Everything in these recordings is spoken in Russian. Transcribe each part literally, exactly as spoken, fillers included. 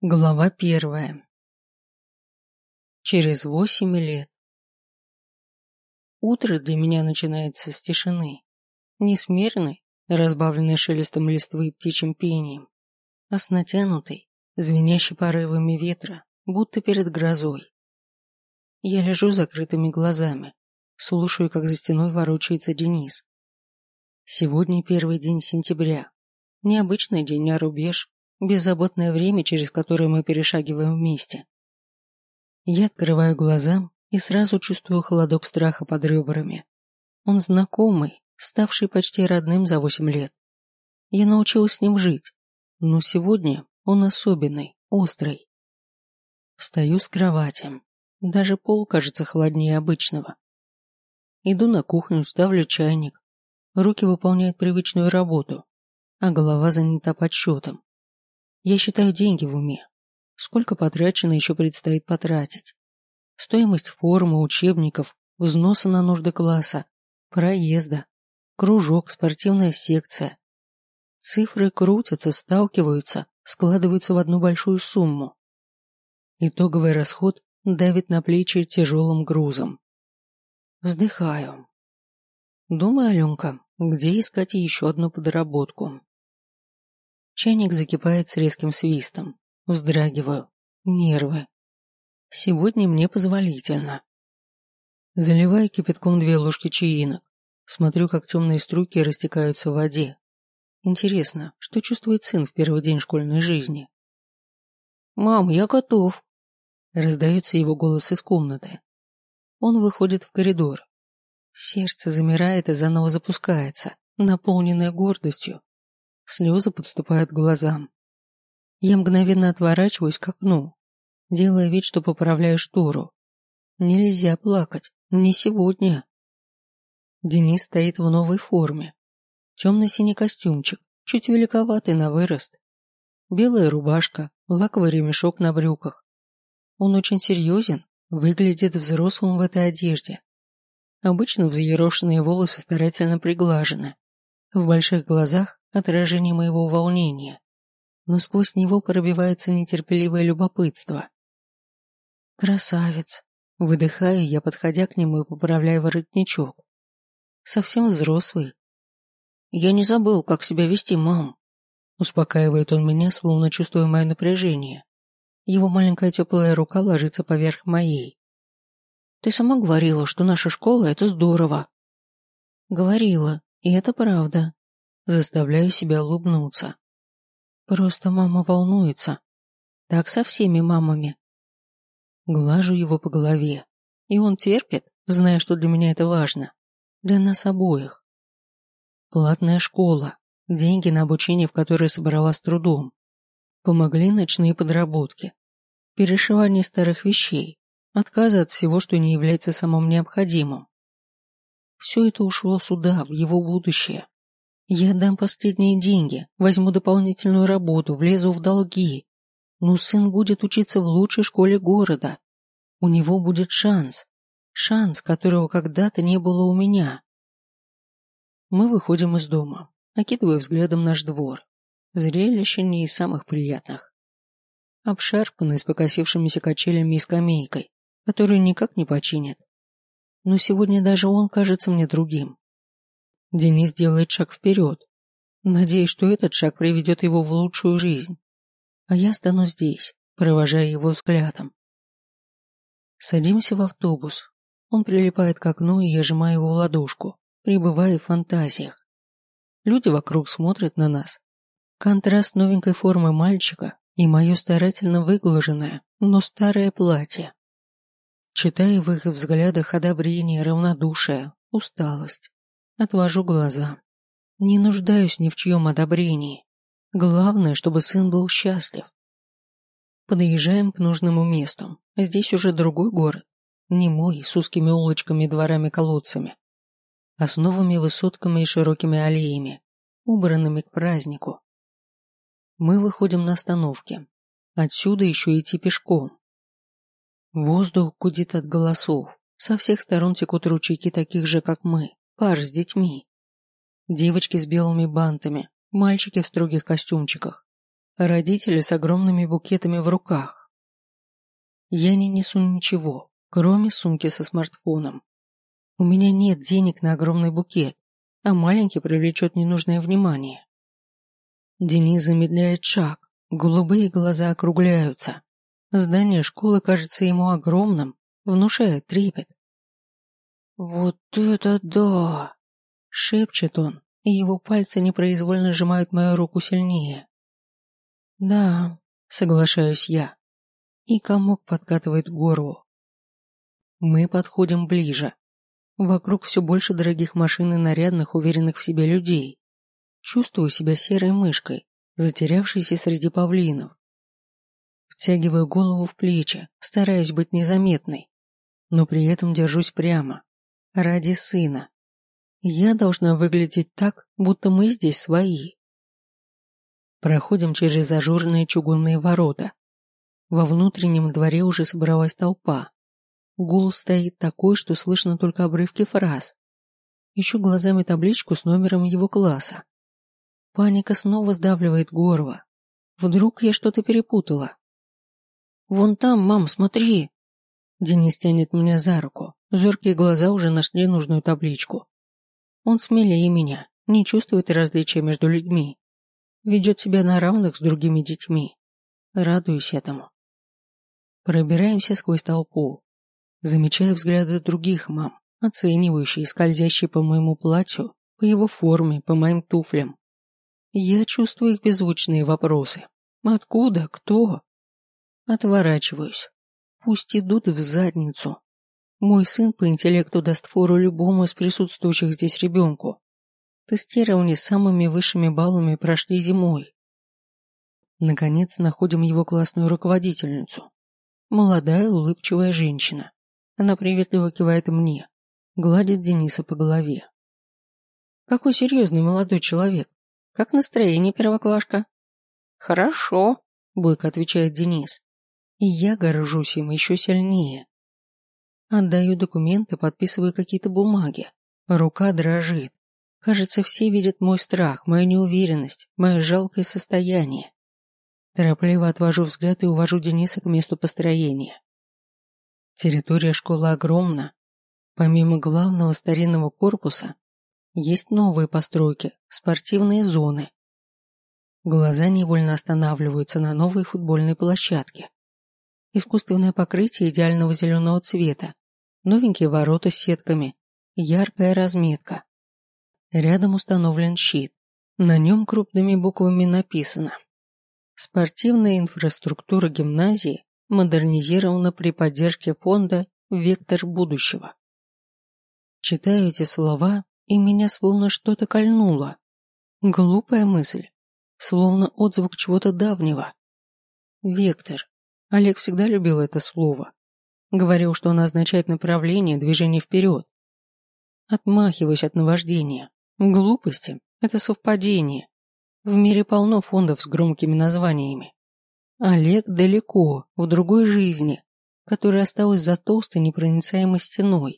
Глава первая. Через восемь лет. Утро для меня начинается с тишины. Не с мирной, разбавленной шелестом листвы и птичьим пением, а с натянутой, звенящей порывами ветра, будто перед грозой. Я лежу с закрытыми глазами, слушаю, как за стеной ворочается Денис. Сегодня первый день сентября. Необычный день, а рубеж. Беззаботное время, через которое мы перешагиваем вместе. Я открываю глаза и сразу чувствую холодок страха под ребрами. Он знакомый, ставший почти родным за восемь лет. Я научилась с ним жить, но сегодня он особенный, острый. Встаю с кровати. Даже пол кажется холоднее обычного. Иду на кухню, ставлю чайник. Руки выполняют привычную работу, а голова занята подсчетом. Я считаю деньги в уме. Сколько потрачено еще предстоит потратить. Стоимость формы, учебников, взноса на нужды класса, проезда, кружок, спортивная секция. Цифры крутятся, сталкиваются, складываются в одну большую сумму. Итоговый расход давит на плечи тяжелым грузом. Вздыхаю. Думаю, Аленка, где искать еще одну подработку. Чайник закипает с резким свистом. Вздрагиваю. Нервы. Сегодня мне позволительно. Заливаю кипятком две ложки чаинок. Смотрю, как темные струйки растекаются в воде. Интересно, что чувствует сын в первый день школьной жизни? «Мам, я готов!» Раздается его голос из комнаты. Он выходит в коридор. Сердце замирает и заново запускается, наполненное гордостью. Слезы подступают к глазам. Я мгновенно отворачиваюсь к окну, делая вид, что поправляю штору. Нельзя плакать, не сегодня. Денис стоит в новой форме. Темно-синий костюмчик, чуть великоватый на вырост. Белая рубашка, лаковый ремешок на брюках. Он очень серьезен, выглядит взрослым в этой одежде. Обычно взъерошенные волосы старательно приглажены. В больших глазах отражение моего волнения, но сквозь него пробивается нетерпеливое любопытство. «Красавец!» — выдыхаю я, подходя к нему и поправляя воротничок. «Совсем взрослый». «Я не забыл, как себя вести, мам!» Успокаивает он меня, словно чувствуя мое напряжение. Его маленькая теплая рука ложится поверх моей. «Ты сама говорила, что наша школа — это здорово». «Говорила, и это правда». Заставляю себя улыбнуться. Просто мама волнуется. Так со всеми мамами. Глажу его по голове. И он терпит, зная, что для меня это важно. Для нас обоих. Платная школа. Деньги на обучение, в которое собрала с трудом. Помогли ночные подработки. Перешивание старых вещей. Отказы от всего, что не является самым необходимым. Все это ушло сюда, в его будущее. Я дам последние деньги, возьму дополнительную работу, влезу в долги. Но сын будет учиться в лучшей школе города. У него будет шанс. Шанс, которого когда-то не было у меня. Мы выходим из дома, окидывая взглядом наш двор. Зрелище не из самых приятных. Обшарпанный с покосившимися качелями и скамейкой, которую никак не починят. Но сегодня даже он кажется мне другим. Денис делает шаг вперед. Надеюсь, что этот шаг приведет его в лучшую жизнь. А я стану здесь, провожая его взглядом. Садимся в автобус. Он прилипает к окну, и я сжимаю его ладошку, пребывая в фантазиях. Люди вокруг смотрят на нас. Контраст новенькой формы мальчика и мое старательно выглаженное, но старое платье. Читаю в их взглядах одобрение, равнодушие, усталость. Отвожу глаза. Не нуждаюсь ни в чьем одобрении. Главное, чтобы сын был счастлив. Подъезжаем к нужному месту. Здесь уже другой город. Не мой, с узкими улочками, дворами-колодцами. А с новыми высотками и широкими аллеями, убранными к празднику. Мы выходим на остановке. Отсюда еще идти пешком. Воздух гудит от голосов. Со всех сторон текут ручейки таких же, как мы. Пар с детьми. Девочки с белыми бантами, мальчики в строгих костюмчиках. родители с огромными букетами в руках. Я не несу ничего, кроме сумки со смартфоном. У меня нет денег на огромный букет, а маленький привлечет ненужное внимание. Денис замедляет шаг, голубые глаза округляются. Здание школы кажется ему огромным, внушает трепет. «Вот это да!» — шепчет он, и его пальцы непроизвольно сжимают мою руку сильнее. «Да», — соглашаюсь я, и комок подкатывает к горлу. Мы подходим ближе. Вокруг все больше дорогих машин и нарядных, уверенных в себе людей. Чувствую себя серой мышкой, затерявшейся среди павлинов. Втягиваю голову в плечи, стараюсь быть незаметной, но при этом держусь прямо. Ради сына. Я должна выглядеть так, будто мы здесь свои. Проходим через ажурные чугунные ворота. Во внутреннем дворе уже собралась толпа. Гул стоит такой, что слышно только обрывки фраз. Ищу глазами табличку с номером его класса. Паника снова сдавливает горло. Вдруг я что-то перепутала. «Вон там, мам, смотри!» Денис тянет меня за руку. Зоркие глаза уже нашли нужную табличку. Он смелее меня, не чувствует различия между людьми. Ведет себя на равных с другими детьми. Радуюсь этому. Пробираемся сквозь толпу. Замечаю взгляды других мам, оценивающие, скользящие по моему платью, по его форме, по моим туфлям. Я чувствую их беззвучные вопросы. Откуда? Кто? Отворачиваюсь. Пусть идут в задницу. Мой сын по интеллекту даст фору любому из присутствующих здесь ребенку. Тестирование с самыми высшими баллами прошли зимой. Наконец находим его классную руководительницу. Молодая, улыбчивая женщина. Она приветливо кивает мне, гладит Дениса по голове. Какой серьезный молодой человек. Как настроение, первоклашка? Хорошо, бойко отвечает Денис. И я горжусь им еще сильнее. Отдаю документы, подписываю какие-то бумаги. Рука дрожит. Кажется, все видят мой страх, мою неуверенность, мое жалкое состояние. Торопливо отвожу взгляд и увожу Дениса к месту построения. Территория школы огромна. Помимо главного старинного корпуса, есть новые постройки, спортивные зоны. Глаза невольно останавливаются на новой футбольной площадке. Искусственное покрытие идеального зеленого цвета, новенькие ворота с сетками, яркая разметка. Рядом установлен щит. На нем крупными буквами написано: «Спортивная инфраструктура гимназии модернизирована при поддержке фонда «Вектор будущего». Читаю эти слова, и меня словно что-то кольнуло. Глупая мысль, словно отзвук чего-то давнего. Вектор. Олег всегда любил это слово. Говорил, что оно означает направление, движение вперед. Отмахиваюсь от наваждения. Глупости – это совпадение. В мире полно фондов с громкими названиями. Олег далеко, в другой жизни, которая осталась за толстой непроницаемой стеной.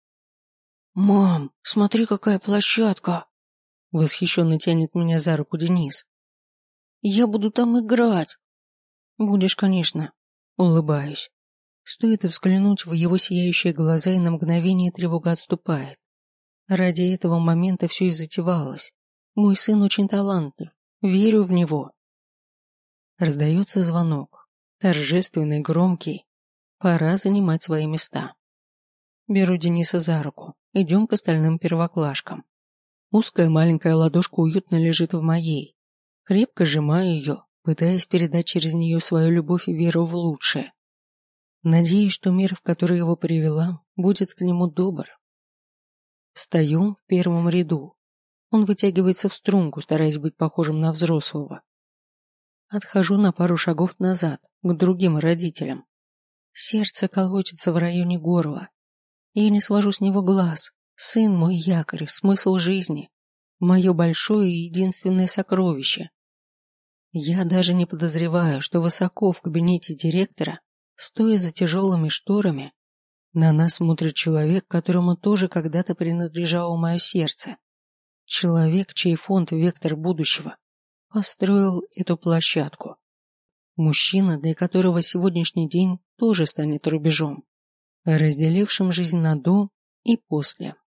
«Мам, смотри, какая площадка!» Восхищенно тянет меня за руку Денис. «Я буду там играть!» «Будешь, конечно», — улыбаюсь. Стоит взглянуть в его сияющие глаза, и на мгновение тревога отступает. Ради этого момента все и затевалось. Мой сын очень талантлив, верю в него. Раздается звонок, торжественный, громкий. Пора занимать свои места. Беру Дениса за руку, идем к остальным первоклашкам. Узкая маленькая ладошка уютно лежит в моей. Крепко сжимаю ее, пытаясь передать через нее свою любовь и веру в лучшее. Надеюсь, что мир, в который его привела, будет к нему добр. Встаю в первом ряду. Он вытягивается в струнку, стараясь быть похожим на взрослого. Отхожу на пару шагов назад, к другим родителям. Сердце колотится в районе горла. Я не свожу с него глаз. Сын мой якорь, смысл жизни. Мое большое и единственное сокровище. Я даже не подозреваю, что высоко в кабинете директора, стоя за тяжелыми шторами, на нас смотрит человек, которому тоже когда-то принадлежало мое сердце. Человек, чей фонд «Вектор будущего» построил эту площадку. Мужчина, для которого сегодняшний день тоже станет рубежом, разделившим жизнь на до и после.